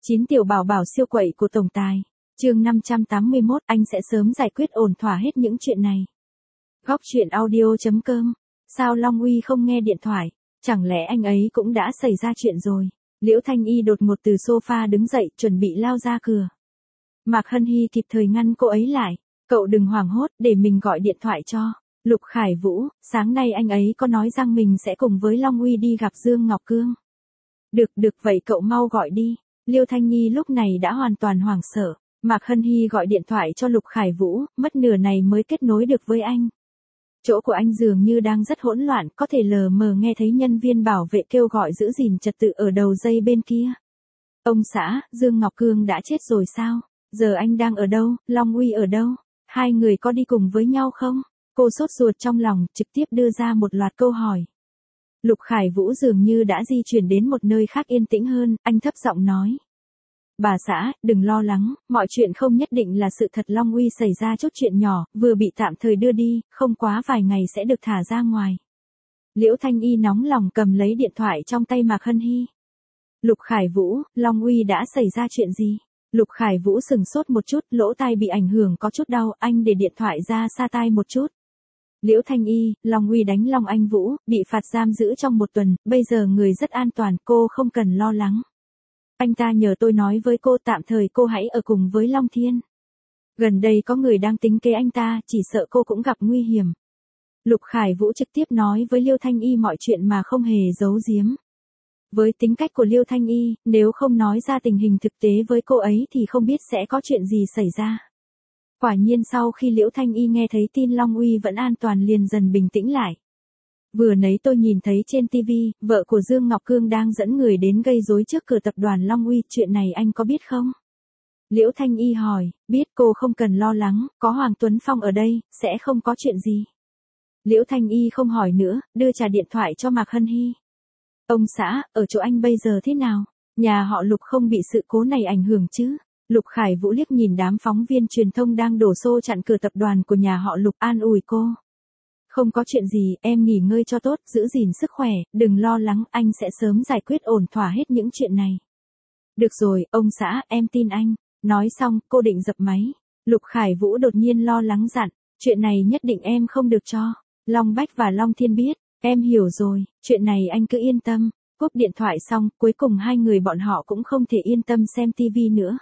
9 tiểu bảo bảo siêu quậy của tổng tài. Chương 581, anh sẽ sớm giải quyết ổn thỏa hết những chuyện này. Góc truyện audio.com. Sao Long Uy không nghe điện thoại? Chẳng lẽ anh ấy cũng đã xảy ra chuyện rồi? Liễu Thanh Y đột ngột từ sofa đứng dậy, chuẩn bị lao ra cửa. Mạc Hân Hy kịp thời ngăn cô ấy lại. Cậu đừng hoảng hốt, để mình gọi điện thoại cho Lục Khải Vũ. Sáng nay anh ấy có nói rằng mình sẽ cùng với Long Uy đi gặp Dương Ngọc Cương. Được vậy cậu mau gọi đi. Liêu Thanh Nhi lúc này đã hoàn toàn hoảng sợ. Mạc Hân Hy gọi điện thoại cho Lục Khải Vũ, mất nửa này mới kết nối được với anh. Chỗ của anh dường như đang rất hỗn loạn, có thể lờ mờ nghe thấy nhân viên bảo vệ kêu gọi giữ gìn trật tự ở đầu dây bên kia. Ông xã, Dương Ngọc Cương đã chết rồi sao? Giờ anh đang ở đâu, Long Uy ở đâu? Hai người có đi cùng với nhau không? Cô sốt ruột trong lòng, trực tiếp đưa ra một loạt câu hỏi. Lục Khải Vũ dường như đã di chuyển đến một nơi khác yên tĩnh hơn, anh thấp giọng nói. Bà xã, đừng lo lắng, mọi chuyện không nhất định là sự thật. Long Uy xảy ra chút chuyện nhỏ, vừa bị tạm thời đưa đi, không quá vài ngày sẽ được thả ra ngoài. Liễu Thanh Y nóng lòng cầm lấy điện thoại trong tay Mạc Hân Hy. Lục Khải Vũ, Long Uy đã xảy ra chuyện gì? Lục Khải Vũ sừng sốt một chút, lỗ tai bị ảnh hưởng có chút đau, anh để điện thoại ra xa tai một chút. Liễu Thanh Y, Long Uy đánh Long Anh Vũ, bị phạt giam giữ trong 1 tuần, bây giờ người rất an toàn, cô không cần lo lắng. Anh ta nhờ tôi nói với cô tạm thời cô hãy ở cùng với Long Thiên. Gần đây có người đang tính kế anh ta, chỉ sợ cô cũng gặp nguy hiểm. Lục Khải Vũ trực tiếp nói với Liêu Thanh Y mọi chuyện mà không hề giấu giếm. Với tính cách của Liêu Thanh Y, nếu không nói ra tình hình thực tế với cô ấy thì không biết sẽ có chuyện gì xảy ra. Quả nhiên sau khi Liễu Thanh Y nghe thấy tin Long Uy vẫn an toàn liền dần bình tĩnh lại. Vừa nãy tôi nhìn thấy trên TV, vợ của Dương Ngọc Cương đang dẫn người đến gây rối trước cửa tập đoàn Long Uy, chuyện này anh có biết không? Liễu Thanh Y hỏi, biết, cô không cần lo lắng, có Hoàng Tuấn Phong ở đây, sẽ không có chuyện gì. Liễu Thanh Y không hỏi nữa, đưa trả điện thoại cho Mạc Hân Hy. Ông xã, ở chỗ anh bây giờ thế nào? Nhà họ Lục không bị sự cố này ảnh hưởng chứ? Lục Khải Vũ liếc nhìn đám phóng viên truyền thông đang đổ xô chặn cửa tập đoàn của nhà họ Lục, an ủi cô. Không có chuyện gì, em nghỉ ngơi cho tốt, giữ gìn sức khỏe, đừng lo lắng, anh sẽ sớm giải quyết ổn thỏa hết những chuyện này. Được rồi, ông xã, em tin anh. Nói xong, cô định dập máy. Lục Khải Vũ đột nhiên lo lắng dặn, chuyện này nhất định em không được cho Long Bách và Long Thiên biết. Em hiểu rồi, chuyện này anh cứ yên tâm. Cúp điện thoại xong, cuối cùng hai người bọn họ cũng không thể yên tâm xem TV nữa.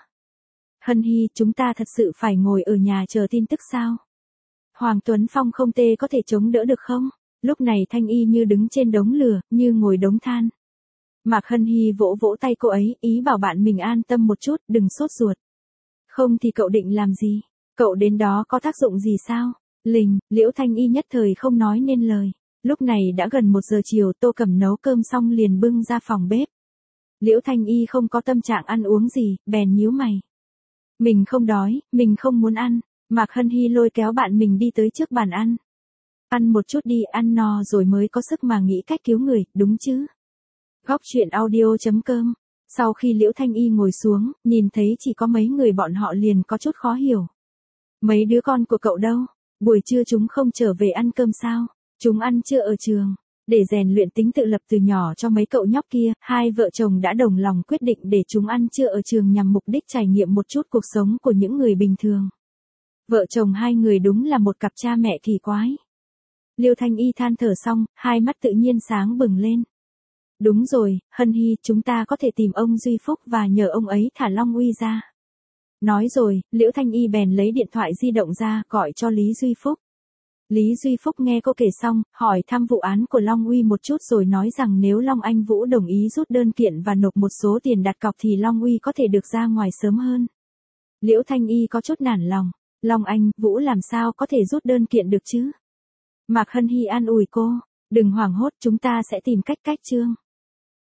Hân Hy, chúng ta thật sự phải ngồi ở nhà chờ tin tức sao? Hoàng Tuấn Phong không tê có thể chống đỡ được không? Lúc này Thanh Y như đứng trên đống lửa, như ngồi đống than. Mạc Hân Hy vỗ vỗ tay cô ấy, ý bảo bạn mình an tâm một chút, đừng sốt ruột. Không thì cậu định làm gì? Cậu đến đó có tác dụng gì sao? Liễu Thanh Y nhất thời không nói nên lời. Lúc này đã gần 1 giờ chiều, Tô Cẩm nấu cơm xong liền bưng ra phòng bếp. Liễu Thanh Y không có tâm trạng ăn uống gì, bèn nhíu mày. Mình không đói, mình không muốn ăn. Mạc Hân Hy lôi kéo bạn mình đi tới trước bàn ăn. Ăn một chút đi, ăn no rồi mới có sức mà nghĩ cách cứu người, đúng chứ? Góc truyện audio.com. Sau khi Liễu Thanh Y ngồi xuống, nhìn thấy chỉ có mấy người bọn họ liền có chút khó hiểu. Mấy đứa con của cậu đâu? Buổi trưa chúng không trở về ăn cơm sao? Chúng ăn trưa ở trường. Để rèn luyện tính tự lập từ nhỏ cho mấy cậu nhóc kia, hai vợ chồng đã đồng lòng quyết định để chúng ăn trưa ở trường nhằm mục đích trải nghiệm một chút cuộc sống của những người bình thường. Vợ chồng hai người đúng là một cặp cha mẹ kỳ quái. Liêu Thanh Y than thở xong, hai mắt tự nhiên sáng bừng lên. Đúng rồi, Hân Hy, chúng ta có thể tìm ông Duy Phúc và nhờ ông ấy thả Long Uy ra. Nói rồi, Liễu Thanh Y bèn lấy điện thoại di động ra, gọi cho Lý Duy Phúc. Lý Duy Phúc nghe cô kể xong, hỏi thăm vụ án của Long Uy một chút rồi nói rằng nếu Long Anh Vũ đồng ý rút đơn kiện và nộp một số tiền đặt cọc thì Long Uy có thể được ra ngoài sớm hơn. Liễu Thanh Y có chút nản lòng. Long Anh Vũ làm sao có thể rút đơn kiện được chứ? Mạc Hân Hy an ủi cô, đừng hoảng hốt, chúng ta sẽ tìm cách trương.